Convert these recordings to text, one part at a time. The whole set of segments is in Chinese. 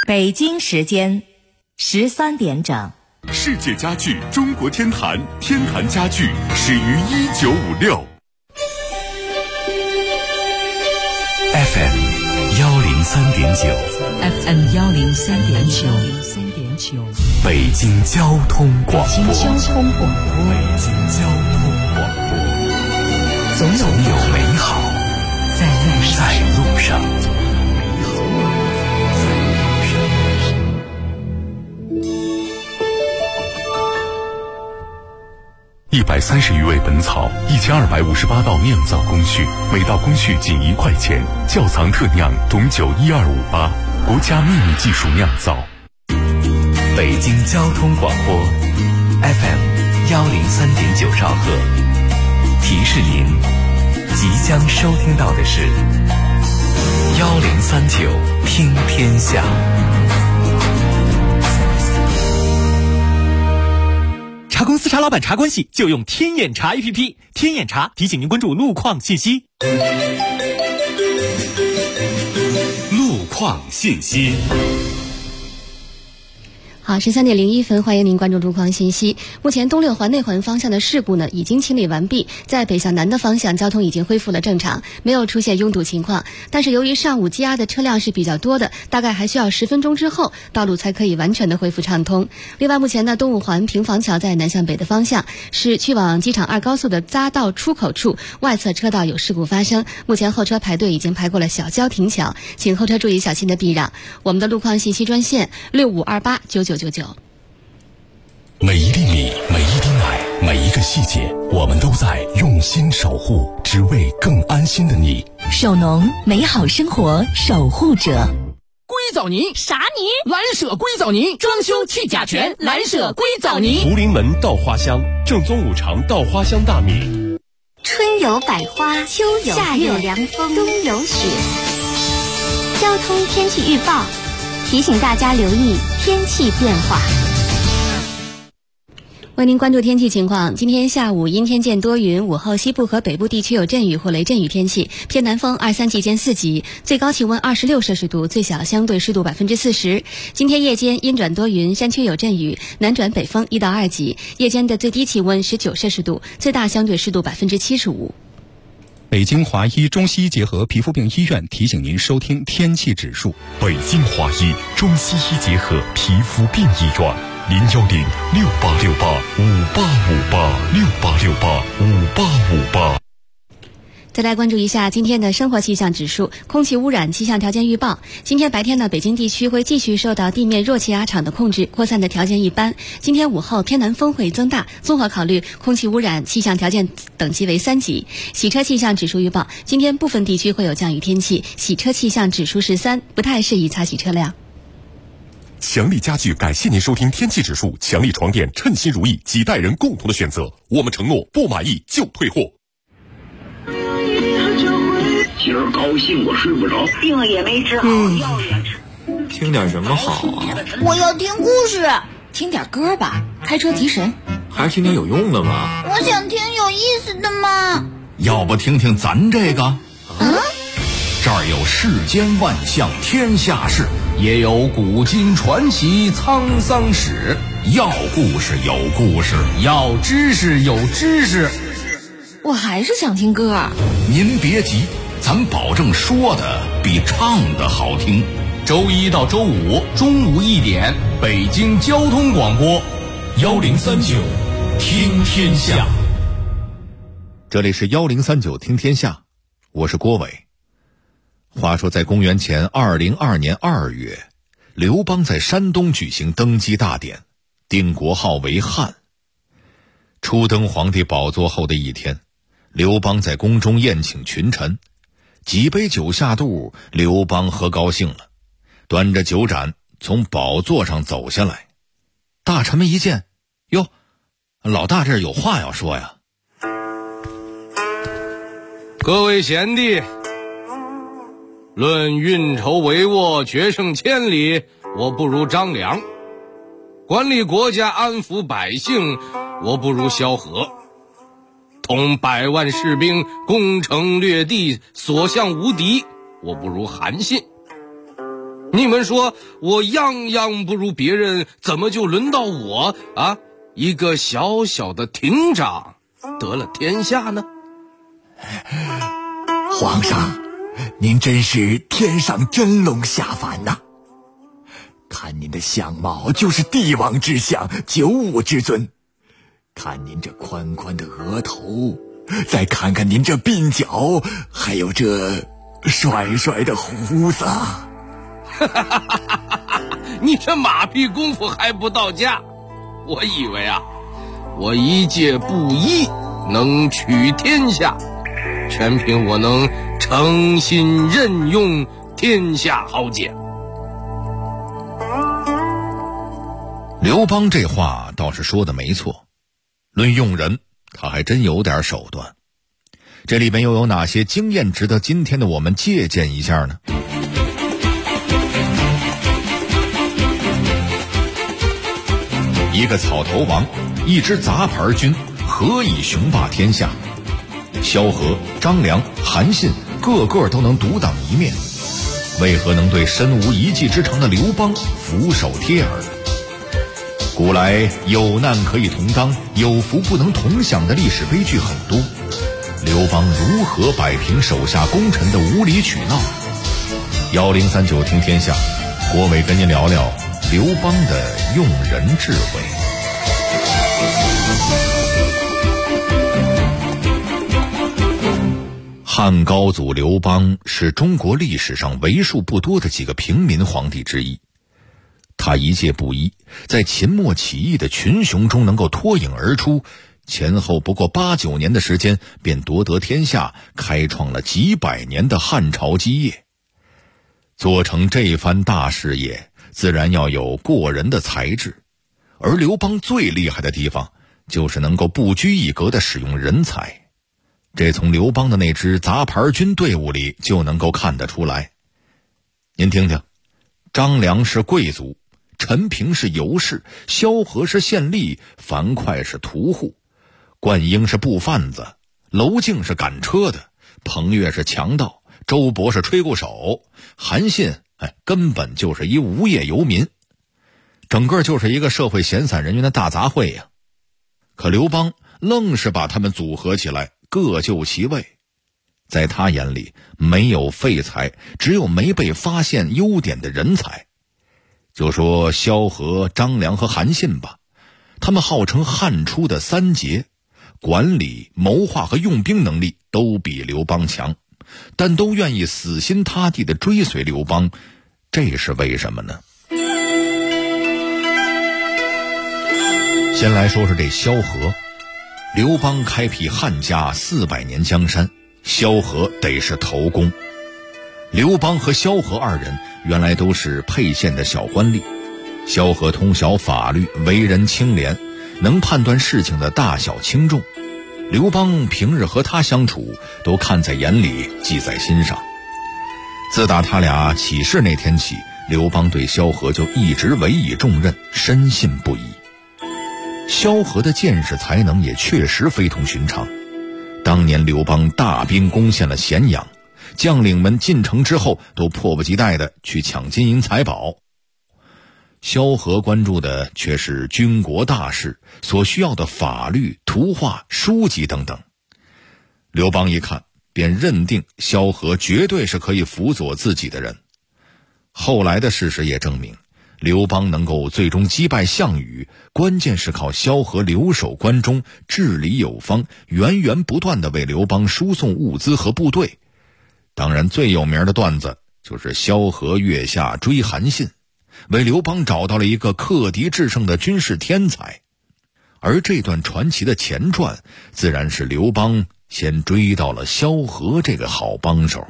北京时间13点整。 世界家具中国天坛，天坛家具始于1956。 FM 103.9 FM 103.9 北京交通广播。 北京交通广播。 北京交通广播。总有美好在路上。130余味本草，1258道酿造工序，每道工序仅1块钱。窖藏特酿董酒12588，国家秘密技术酿造。北京交通广播 FM 103.9兆赫。提示您，即将收听到的是1039听天下。 茶公司茶老板茶关系就用天眼查 APP， 天眼查提醒您关注路况信息。 路况信息。 好，13点01分，欢迎您关注路况信息。目前东六环内环方向的事故呢已经清理完毕，在北向南的方向交通已经恢复了正常，没有出现拥堵情况。但是由于上午积压的车辆是比较多的，大概还需要10分钟之后，道路才可以完全的恢复畅通。另外，目前呢东五环平房桥在南向北的方向是去往机场2高速的匝道出口处外侧车道有事故发生，目前后车排队已经排过了小交亭桥，请后车注意小心的避让。我们的路况信息专线65289999。 每一粒米，每一滴奶，每一个细节，我们都在用心守护，只为更安心的你。 手农，美好生活守护者。 硅藻泥？ 啥泥？ 蓝舍硅藻泥，装修去甲醛，蓝舍硅藻泥。 福临门稻花香，正宗5常稻花香大米。 春有百花，秋有夏有凉风，冬有雪。交通天气预报提醒大家留意天气变化。 为您关注天气情况，今天下午阴天见多云，午后西部和北部地区有阵雨或雷阵雨天气，偏南风2、3级间4级，最高气温26摄氏度，最小相对湿度40%。今天夜间阴转多云，山区有阵雨，南转北风1到2级，夜间的最低气温19摄氏度，最大相对湿度75%。 北京华医中西医结合皮肤病医院提醒您收听天气指数。 北京华医中西医结合皮肤病医院，0106868585858，68685858。 再来关注一下今天的生活气象指数。空气污染气象条件预报，今天白天呢，北京地区会继续受到地面弱气压场的控制，扩散的条件一般。今天午后偏南风会增大，综合考虑空气污染气象条件等级为3级。洗车气象指数预报，今天部分地区会有降雨天气，洗车气象指数是3，不太适宜擦洗车辆。 强力家具感谢您收听天气指数，强力床垫称心如意，几代人共同的选择，我们承诺不满意就退货。 今儿高兴我睡不着， 病也没治好，药也吃。 听点什么好啊？ 我要听故事。 听点歌吧，开车提神。 还是听点有用的吧。 我想听有意思的嘛。 要不听听咱这个？这儿有世间万象天下事，也有古今传奇沧桑史。要故事有故事，要知识有知识。 我还是想听歌。 您别急，咱保证说的比唱的好听。周1到周5中午1点，北京交通广播1039听天下。 这里是1039听天下，我是郭伟。话说在公元前202年2月，刘邦在山东举行登基大典，定国号为汉。初登皇帝宝座后的一天，刘邦在宫中宴请群臣，几杯酒下肚，刘邦喝高兴了，端着酒盏从宝座上走下来。大臣们一见，哟，老大这儿有话要说呀。 各位贤弟，论运筹帷幄，决胜千里，我不如张良；管理国家，安抚百姓，我不如萧何；统100万士兵，攻城略地，所向无敌，我不如韩信。 你们说我样样不如别人，怎么就轮到我啊，一个小小的亭长得了天下呢？ 皇上，您真是天上真龙下凡呐！看您的相貌就是帝王之相，九五之尊。看您这宽宽的额头，再看看您这鬓角，还有这帅帅的胡子。 你这马屁功夫还不到家，我以为啊，我一介布衣能取天下，全凭我能诚心任用天下豪杰。 刘邦这话倒是说的没错，论用人，他还真有点手段。这里边又有哪些经验值得今天的我们借鉴一下呢？一个草头王，一支杂牌军，何以雄霸天下？萧何、张良、韩信个个都能独当一面，为何能对身无一技之长的刘邦俯首帖耳？古来有难可以同当，有福不能同享的历史悲剧很多，刘邦如何摆平手下功臣的无理取闹？1039听天下，郭伟跟您聊聊刘邦的用人智慧。汉高祖刘邦是中国历史上为数不多的几个平民皇帝之一。他一介布衣，在秦末起义的群雄中能够脱颖而出，前后不过8、9年的时间便夺得天下，开创了几百年的汉朝基业。做成这番大事业，自然要有过人的才智，而刘邦最厉害的地方就是能够不拘一格地使用人才，这从刘邦的那支杂牌军队伍里就能够看得出来。您听听，张良是贵族，陈平是游士，萧何是县吏，樊哙是屠户，灌婴是布贩子，娄敬是赶车的，彭越是强盗，周勃是吹鼓手，韩信根本就是一无业游民，整个就是一个社会闲散人员的大杂烩呀。可刘邦愣是把他们组合起来，各就其位。在他眼里，没有废材，只有没被发现优点的人才。就说萧何、张良和韩信吧，他们号称汉初的三杰，管理、谋划和用兵能力都比刘邦强，但都愿意死心塌地地追随刘邦，这是为什么呢？先来说说这萧何。刘邦开辟汉家400年江山，萧何得是头功。刘邦和萧何二人原来都是沛县的小官吏，萧何通晓法律，为人清廉，能判断事情的大小轻重。刘邦平日和他相处都看在眼里，记在心上。自打他俩起事那天起，刘邦对萧何就一直委以重任，深信不疑。萧何的见识才能也确实非同寻常。当年刘邦大兵攻陷了咸阳，将领们进城之后都迫不及待地去抢金银财宝，萧何关注的却是军国大事所需要的法律、图画、书籍等等。刘邦一看便认定萧何绝对是可以辅佐自己的人。后来的事实也证明，刘邦能够最终击败项羽，关键是靠萧何留守关中，治理有方，源源不断地为刘邦输送物资和部队。当然最有名的段子就是萧何月下追韩信，为刘邦找到了一个克敌制胜的军事天才。而这段传奇的前传，自然是刘邦先追到了萧何这个好帮手。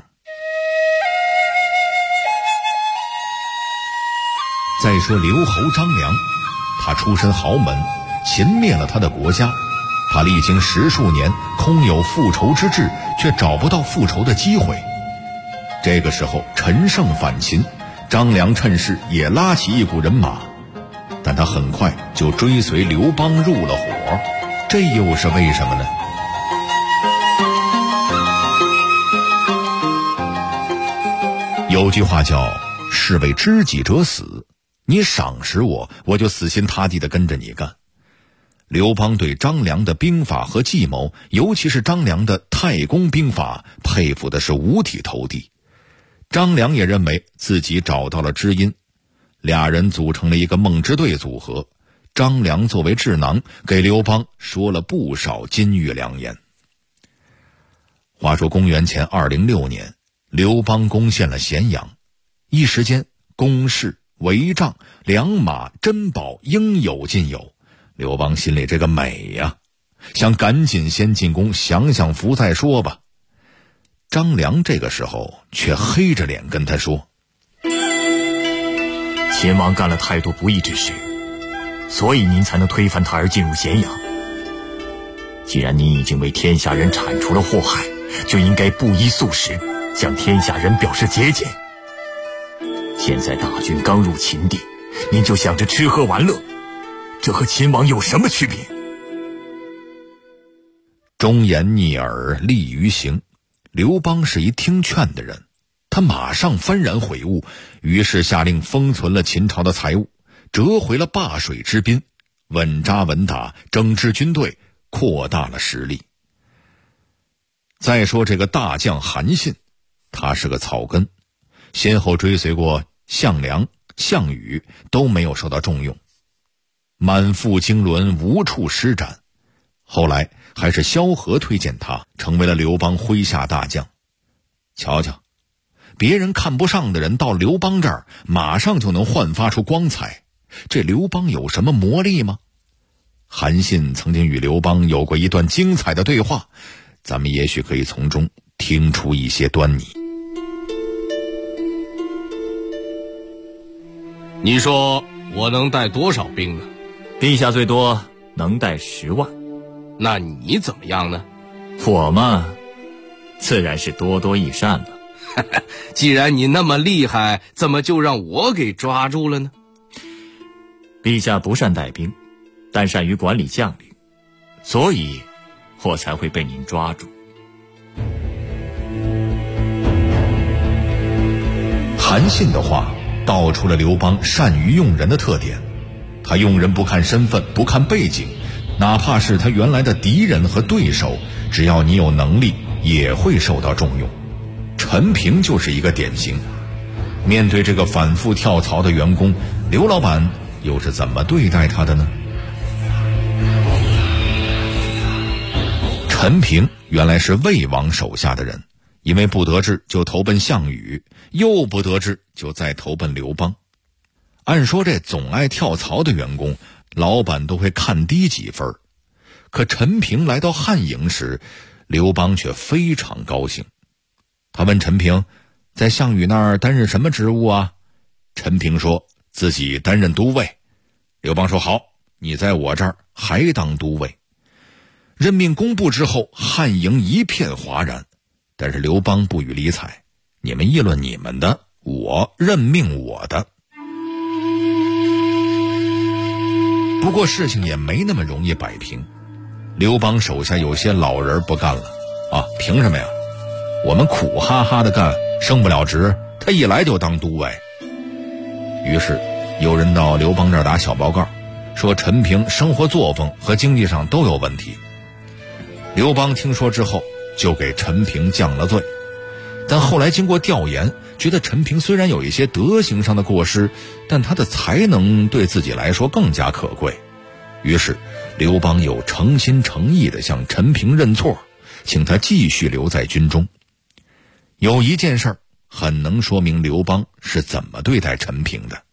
再说刘侯张良，他出身豪门，秦灭了他的国家，他历经10数年，空有复仇之志，却找不到复仇的机会。这个时候陈胜反秦，张良趁势也拉起一股人马，但他很快就追随刘邦入了伙，这又是为什么呢？有句话叫是为知己者死，你赏识我，我就死心塌地地跟着你干。刘邦对张良的兵法和计谋，尤其是张良的太公兵法，佩服的是五体投地。张良也认为自己找到了知音，俩人组成了一个梦之队组合。张良作为智囊，给刘邦说了不少金玉良言。话说公元前206年，刘邦攻陷了咸阳，一时间工事、帷帐、粮马、珍宝应有尽有。刘邦心里这个美呀，想赶紧先进攻，享享福再说吧。张良这个时候却黑着脸跟他说： 秦王干了太多不义之事，所以您才能推翻他而进入咸阳。既然您已经为天下人铲除了祸害，就应该布衣素食，向天下人表示节俭。现在大军刚入秦地，您就想着吃喝玩乐，这和秦王有什么区别？ 忠言逆耳利于行，刘邦是一听劝的人，他马上幡然悔悟，于是下令封存了秦朝的财物，折回了灞水之滨，稳扎稳打，整治军队，扩大了实力。再说这个大将韩信，他是个草根，先后追随过项梁、项羽，都没有受到重用，满腹经纶，无处施展。后来还是萧何推荐他，成为了刘邦麾下大将。瞧瞧，别人看不上的人到刘邦这儿，马上就能焕发出光彩。这刘邦有什么魔力吗？韩信曾经与刘邦有过一段精彩的对话，咱们也许可以从中听出一些端倪。 你说我能带多少兵呢？ 陛下最多能带10万。 那你怎么样呢？ 我嘛，自然是多多益善了。 既然你那么厉害，怎么就让我给抓住了呢？ 陛下不善带兵，但善于管理将领，所以我才会被您抓住。 韩信的话道出了刘邦善于用人的特点，他用人不看身份，不看背景，哪怕是他原来的敌人和对手，只要你有能力，也会受到重用。陈平就是一个典型。面对这个反复跳槽的员工，刘老板又是怎么对待他的呢？陈平原来是魏王手下的人，因为不得志就投奔项羽，又不得志就再投奔刘邦。按说这总爱跳槽的员工，老板都会看低几分，可陈平来到汉营时，刘邦却非常高兴。他问陈平，在项羽那儿担任什么职务啊？陈平说自己担任都尉。刘邦说好，你在我这儿还当都尉。任命公布之后，汉营一片哗然，但是刘邦不予理睬，你们议论你们的，我任命我的。不过事情也没那么容易摆平，刘邦手下有些老人不干了啊，凭什么呀？我们苦哈哈的干，升不了职，他一来就当都尉。于是有人到刘邦这儿打小报告，说陈平生活作风和经济上都有问题。刘邦听说之后，就给陈平降了罪。但后来经过调研，觉得陈平虽然有一些德行上的过失，但他的才能对自己来说更加可贵。于是刘邦又诚心诚意地向陈平认错，请他继续留在军中。有一件事很能说明刘邦是怎么对待陈平的。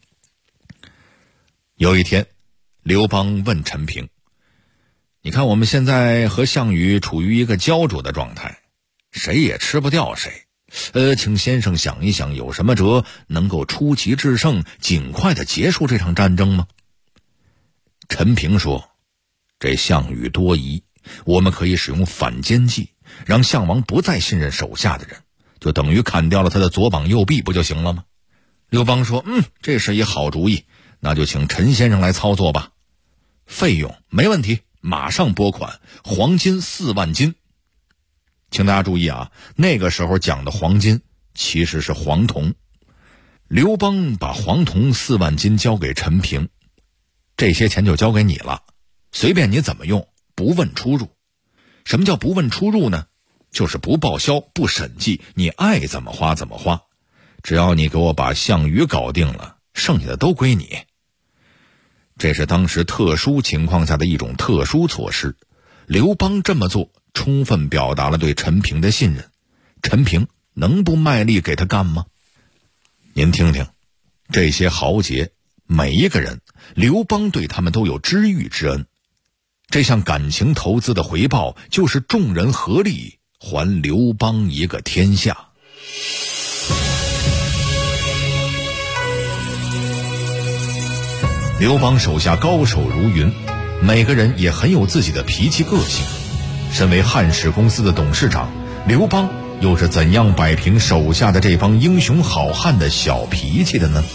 有一天，刘邦问陈平，你看我们现在和项羽处于一个焦灼的状态，谁也吃不掉谁，请先生想一想，有什么辙能够出奇制胜，尽快的结束这场战争吗？陈平说，这项羽多疑，我们可以使用反间计，让项王不再信任手下的人，就等于砍掉了他的左膀右臂，不就行了吗？刘邦说，这是一好主意，那就请陈先生来操作吧。费用没问题，马上拨款，黄金4万斤。请大家注意啊，那个时候讲的黄金其实是黄铜。 刘邦把黄铜4万斤交给陈平，这些钱就交给你了，随便你怎么用，不问出入。什么叫不问出入呢？就是不报销不审计，你爱怎么花怎么花，只要你给我把项羽搞定了，剩下的都归你。这是当时特殊情况下的一种特殊措施，刘邦这么做充分表达了对陈平的信任，陈平能不卖力给他干吗？您听听，这些豪杰每一个人，刘邦对他们都有知遇之恩，这项感情投资的回报就是众人合力还刘邦一个天下。刘邦手下高手如云，每个人也很有自己的脾气个性。身为汉史公司的董事长，刘邦又是怎样摆平手下的这帮英雄好汉的小脾气的呢？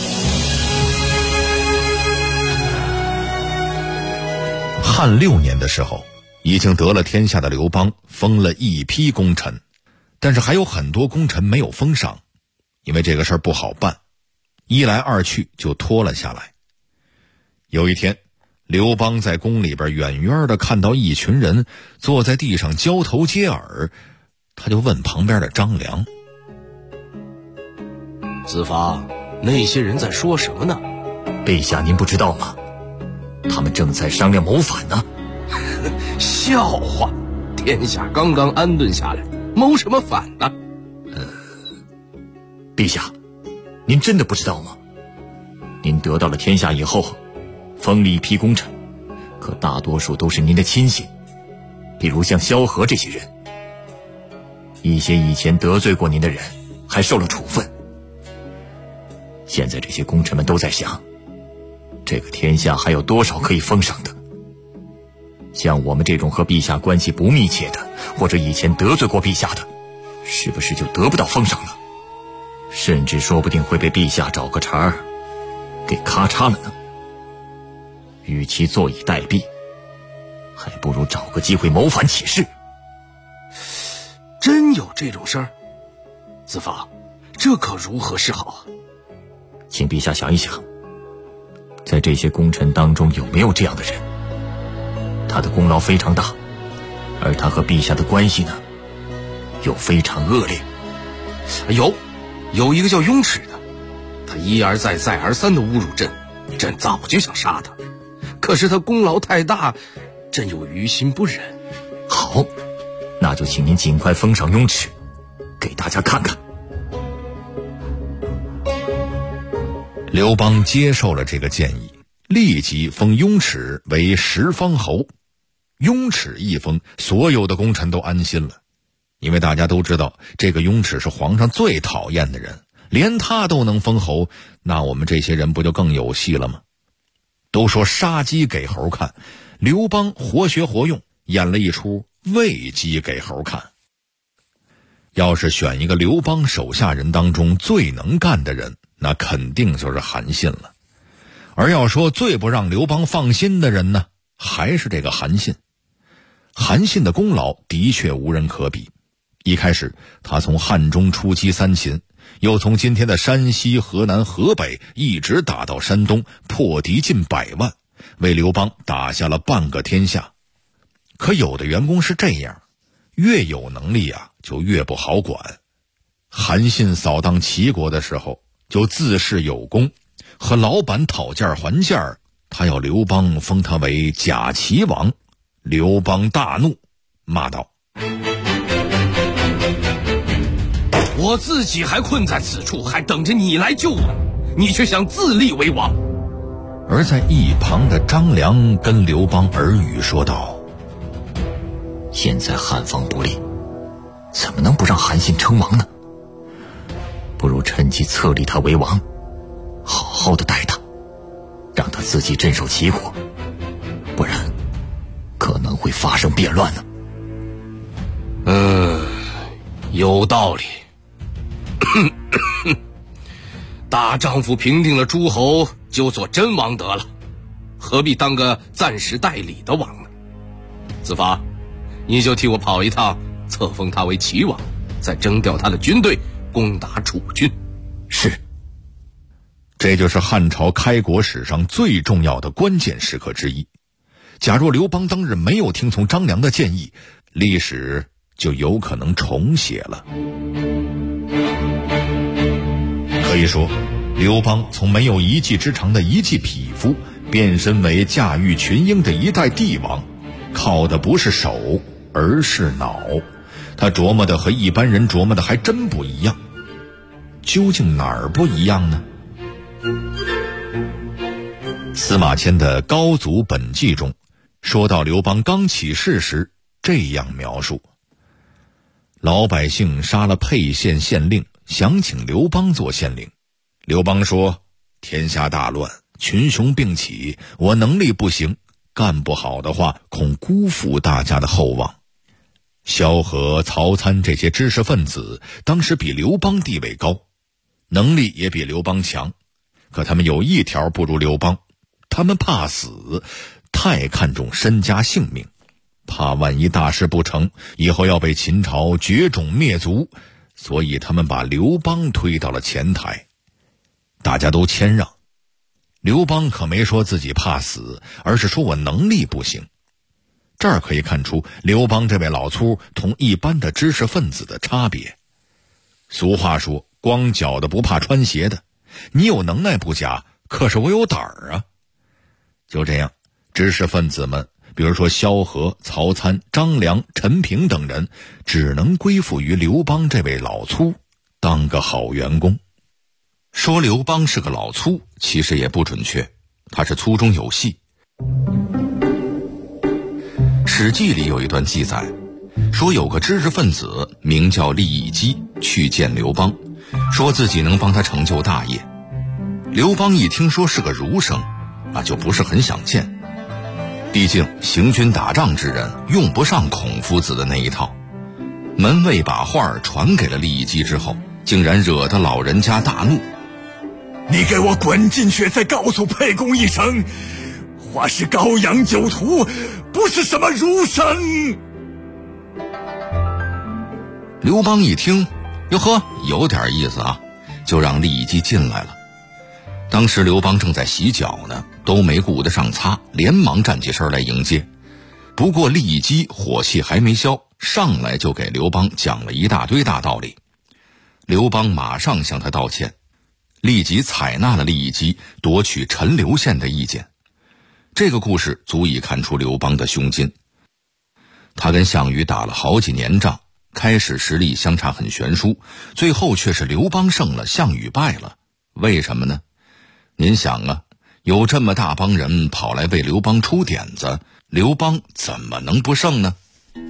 汉6年的时候，已经得了天下的刘邦封了一批功臣，但是还有很多功臣没有封上，因为这个事儿不好办，一来二去就拖了下来。有一天，刘邦在宫里边远远的看到一群人坐在地上交头接耳，他就问旁边的张良： 子房，那些人在说什么呢？ 陛下您不知道吗？他们正在商量谋反呢。 笑话，天下刚刚安顿下来，谋什么反呢？ 陛下，您真的不知道吗？您得到了天下以后，封了一批功臣，可大多数都是您的亲信，比如像萧何这些人，一些以前得罪过您的人还受了处分。现在这些功臣们都在想，这个天下还有多少可以封赏的？像我们这种和陛下关系不密切的，或者以前得罪过陛下的，是不是就得不到封赏了？甚至说不定会被陛下找个茬儿给咔嚓了呢。与其坐以待毙，还不如找个机会谋反起事。 真有这种事儿？子房，这可如何是好啊？ 请陛下想一想，在这些功臣当中有没有这样的人？他的功劳非常大，而他和陛下的关系呢，又非常恶劣。 有一个叫雍齿的，他一而再再而三的侮辱朕，朕早就想杀他，可是他功劳太大，朕又于心不忍。 好，那就请您尽快封赏雍齿，给大家看看。 刘邦接受了这个建议，立即封雍齿为10方侯。雍齿一封，所有的功臣都安心了，因为大家都知道这个雍齿是皇上最讨厌的人，连他都能封侯，那我们这些人不就更有戏了吗？都说杀鸡给猴看，刘邦活学活用，演了一出喂鸡给猴看。要是选一个刘邦手下人当中最能干的人，那肯定就是韩信了。而要说最不让刘邦放心的人呢，还是这个韩信。韩信的功劳的确无人可比，一开始他从汉中出击三秦，又从今天的山西、河南、河北一直打到山东，破敌近100万，为刘邦打下了半个天下。可有的员工是这样，越有能力啊，就越不好管。韩信扫荡齐国的时候，就自恃有功，和老板讨价还价，他要刘邦封他为假齐王。刘邦大怒，骂道： 我自己还困在此处，还等着你来救我，你却想自立为王。 而在一旁的张良跟刘邦耳语说道： 现在汉方不利，怎么能不让韩信称王呢？不如趁机册立他为王，好好的待他，让他自己镇守齐国，不然可能会发生变乱呢。 有道理。大丈夫平定了诸侯，就做真王得了，何必当个暂时代理的王呢？子房，你就替我跑一趟，册封他为齐王，再征调他的军队攻打楚军。 是， 这就是汉朝开国史上最重要的关键时刻之一。假若刘邦当日没有听从张良的建议，历史就有可能重写了。可以说，刘邦从没有一技之长的一介匹夫，变身为驾驭群英的一代帝王，靠的不是手，而是脑。他琢磨的和一般人琢磨的还真不一样。究竟哪儿不一样呢？司马迁的《高祖本纪》中说到刘邦刚起事时这样描述：老百姓杀了沛县县令，想请刘邦做县令。刘邦说，天下大乱，群雄并起，我能力不行，干不好的话恐辜负大家的厚望。萧何、曹参这些知识分子当时比刘邦地位高，能力也比刘邦强，可他们有一条不如刘邦，他们怕死，太看重身家性命，怕万一大事不成，以后要被秦朝绝种灭族，所以他们把刘邦推到了前台。大家都谦让，刘邦可没说自己怕死，而是说我能力不行。这儿可以看出刘邦这位老粗同一般的知识分子的差别。俗话说，光脚的不怕穿鞋的，你有能耐不假，可是我有胆儿啊。就这样，知识分子们，比如说萧何、曹参、张良、陈平等人，只能归附于刘邦这位老粗，当个好员工。说刘邦是个老粗，其实也不准确，他是粗中有细。史记里有一段记载，说有个知识分子名叫利益基，去见刘邦，说自己能帮他成就大业。刘邦一听说是个儒生，那就不是很想见，毕竟行军打仗之人用不上孔夫子的那一套。门卫把话传给了利益基之后，竟然惹得老人家大怒。 你给我滚进去，再告诉沛公一声，我是高阳酒徒，不是什么儒生。 刘邦一听，哟呵，有点意思啊，就让利益基进来了。当时刘邦正在洗脚呢，都没顾得上擦，连忙站起身来迎接。不过利益基火气还没消，上来就给刘邦讲了一大堆大道理。刘邦马上向他道歉，立即采纳了利益基夺取陈留县的意见。这个故事足以看出刘邦的胸襟。他跟项羽打了好几年仗，开始实力相差很悬殊，最后却是刘邦胜了，项羽败了。为什么呢？您想啊，有这么大帮人跑来为刘邦出点子，刘邦怎么能不胜呢？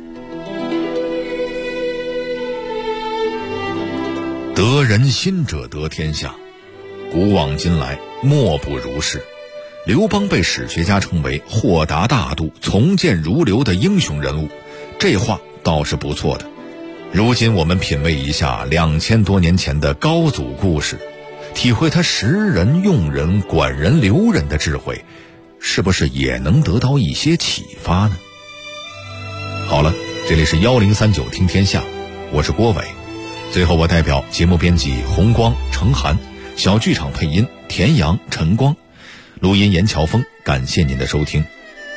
得人心者得天下，古往今来莫不如是。刘邦被史学家称为豁达大度、从谏如流的英雄人物，这话倒是不错的。如今我们品味一下2000多年前的高祖故事，体会他识人、用人、管人、留人的智慧，是不是也能得到一些启发呢？好了，这里是1039听天下，我是郭伟。最后我代表节目编辑红光、程涵，小剧场配音田阳、陈光，录音严乔峰，感谢您的收听。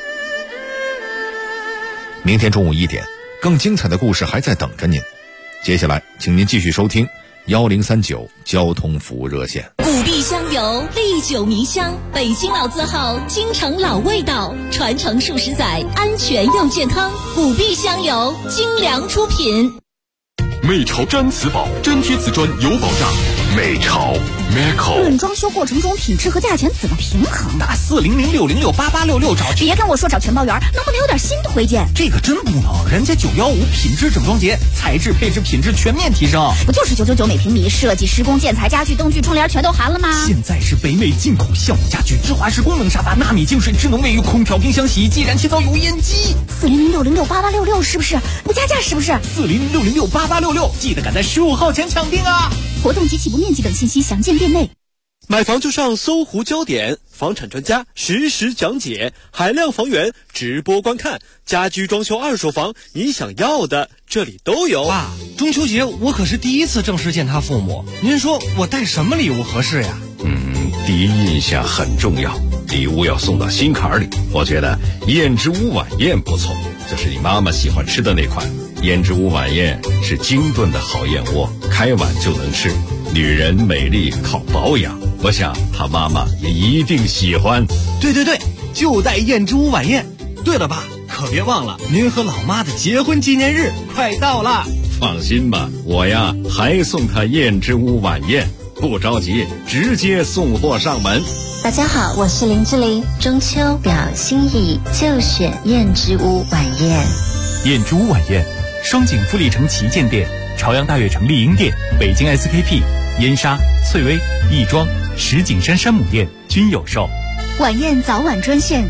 明天中午1点，更精彩的故事还在等着您。接下来请您继续收听1039交通服务热线。 古碧香油，历久弥香，北京老字号，京城老味道，传承数十载，安全又健康。古碧香油，精良出品。 美潮毡瓷宝，粘贴瓷砖有保障。美潮 Meco。 论装修过程中品质和价钱怎么平衡？ 打4006068866找。 别跟我说找全包员，能不能有点新推荐？ 这个真不能，人家915品质整装节，材质配置品质全面提升。 不就是999每平米，设计施工建材家具灯具窗帘全都含了吗？ 现在是北美进口橡木家具，芝华士功能沙发，纳米净水，智能卫浴，空调，冰箱，洗衣机，燃气灶，油烟机。 4006068866是不是？不加价是不是 ？4006068866，记得赶在15号前抢订啊！ 活动及起步面积等信息详见店内。 买房就上搜狐焦点，房产专家实时讲解，海量房源直播观看，家居装修二手房，你想要的这里都有。 爸，中秋节我可是第一次正式见他父母，您说我带什么礼物合适呀？ 第一印象很重要，礼物要送到心坎里。我觉得燕之屋晚宴不错，这是你妈妈喜欢吃的那款。燕之屋晚宴是精炖的好燕窝，开碗就能吃。女人美丽靠保养，我想她妈妈也一定喜欢。 对，就带燕之屋晚宴。对了吧，可别忘了您和老妈的结婚纪念日快到了。 放心吧，我呀还送她燕之屋晚宴，不着急，直接送货上门。 大家好，我是林志玲。中秋表心意，就选燕之屋晚宴。 燕之屋晚宴，双井富力城旗舰店、朝阳大悦城丽婴店、北京 SKP、燕莎、翠微、亦庄、石景山山姆店均有售。 晚宴早晚专线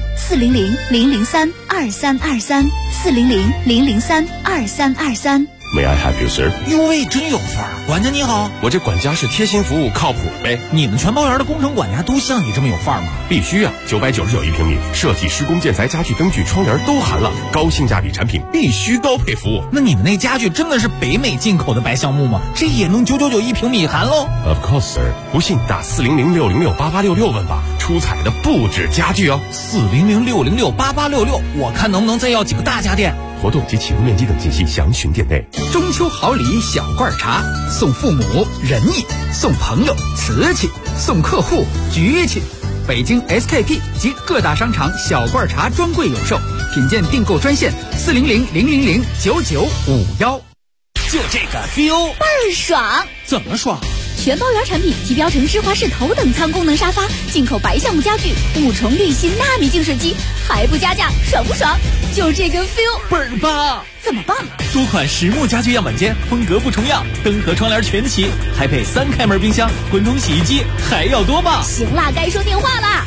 400-003-2323，400-003-2323。 May I have you, sir？ 哟喂，真有范儿！管家你好， 我这管家是贴心服务，靠谱呗。 你们全包园的工程管家都像你这么有范儿吗？ 必须啊！999一平米，设计、施工、建材、家具、灯具、窗帘都含了，高性价比产品必须高配服务。 那你们那家具真的是北美进口的白橡木吗？这也能999一平米含喽 ？Of course, sir。不信打400-606-8866问吧，出彩的不止家具哦。 400-606-8866，我看能不能再要几个大家电。 活动及启动面积等信息详询店内。 中秋好礼小罐茶，送父母仁义，送朋友瓷器，送客户局气。北京 SKP 及各大商场小罐茶专柜有售，品鉴订购专线400-000-9951。 就这个 feel 倍儿爽！ 怎么爽？ 全包圆产品提标成芝华士头等舱功能沙发，进口白橡木家具，5重滤芯纳米净水机，还不加价，爽不爽？就这个 feel 倍儿棒！ 怎么棒？ 多款实木家具样板间，风格不重样，灯和窗帘全齐，还配3开门冰箱、滚筒洗衣机，还要多棒！ 行啦，该说电话啦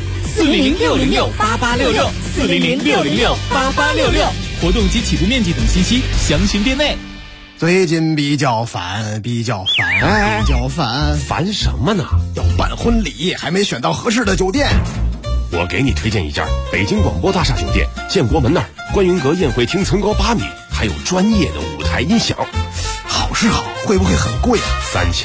！400-606-8866，400-606-8866，活动及启动面积等信息详询店内。 最近比较烦， 烦什么呢？ 要办婚礼，还没选到合适的酒店。 我给你推荐一家北京广播大厦酒店，建国门那儿，观云阁宴会厅层高8米，还有专业的舞台音响。 好是好，会不会很贵啊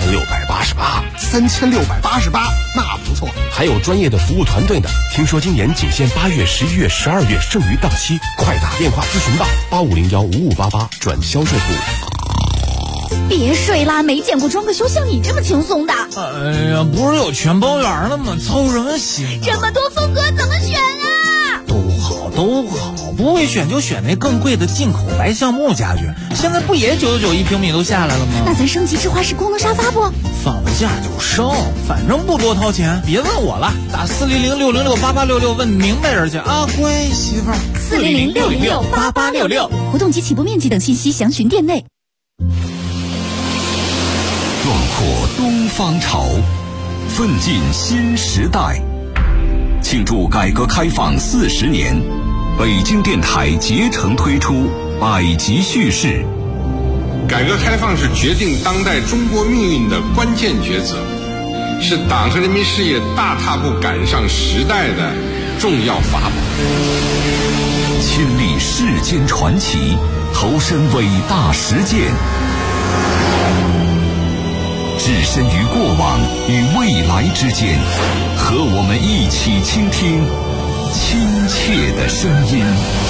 ？3688，那不错。 还有专业的服务团队呢。听说今年仅限8月、11月、12月，剩余档期，快打电话咨询吧，8501-5588转销售部。 别睡啦，没见过装个修像你这么轻松的。 哎呀，不是有全包圆了吗？操什么心啊！ 这么多风格怎么选啊？ 都好，不会选就选那更贵的进口白橡木家具。现在不也999一平米都下来了吗？ 那咱升级芝华士功能沙发不？ 放了假就升，反正不多掏钱。别问我了，打400-606-8866问明白人去啊，乖媳妇儿。 400-606-8866，活动及起步面积等信息详询店内。 壮阔东方潮，奋进新时代。庆祝改革开放40年，北京电台竭诚推出百集叙事。 改革开放是决定当代中国命运的关键抉择，是党和人民事业大踏步赶上时代的重要法宝。 亲历世间传奇，投身伟大实践，置身于过往与未来之间，和我们一起倾听亲切的声音。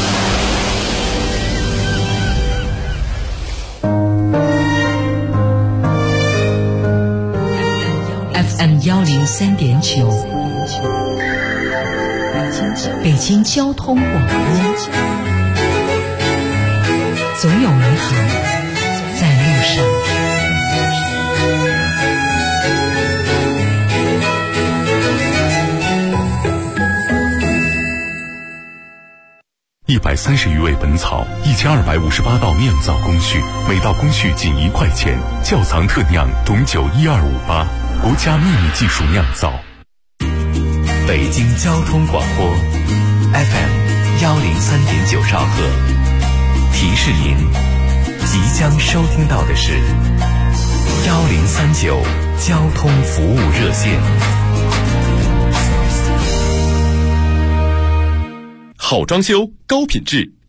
FM 103.9，北京交通广播，总有美好在路上。 130余味本草，1258道酿造工序，每道工序仅1块钱。窖藏特酿董酒12588，国家秘密技术酿造。 北京交通广播 FM 103.9兆赫，提示您即将收听到的是1039交通服务热线。 好装修，高品质。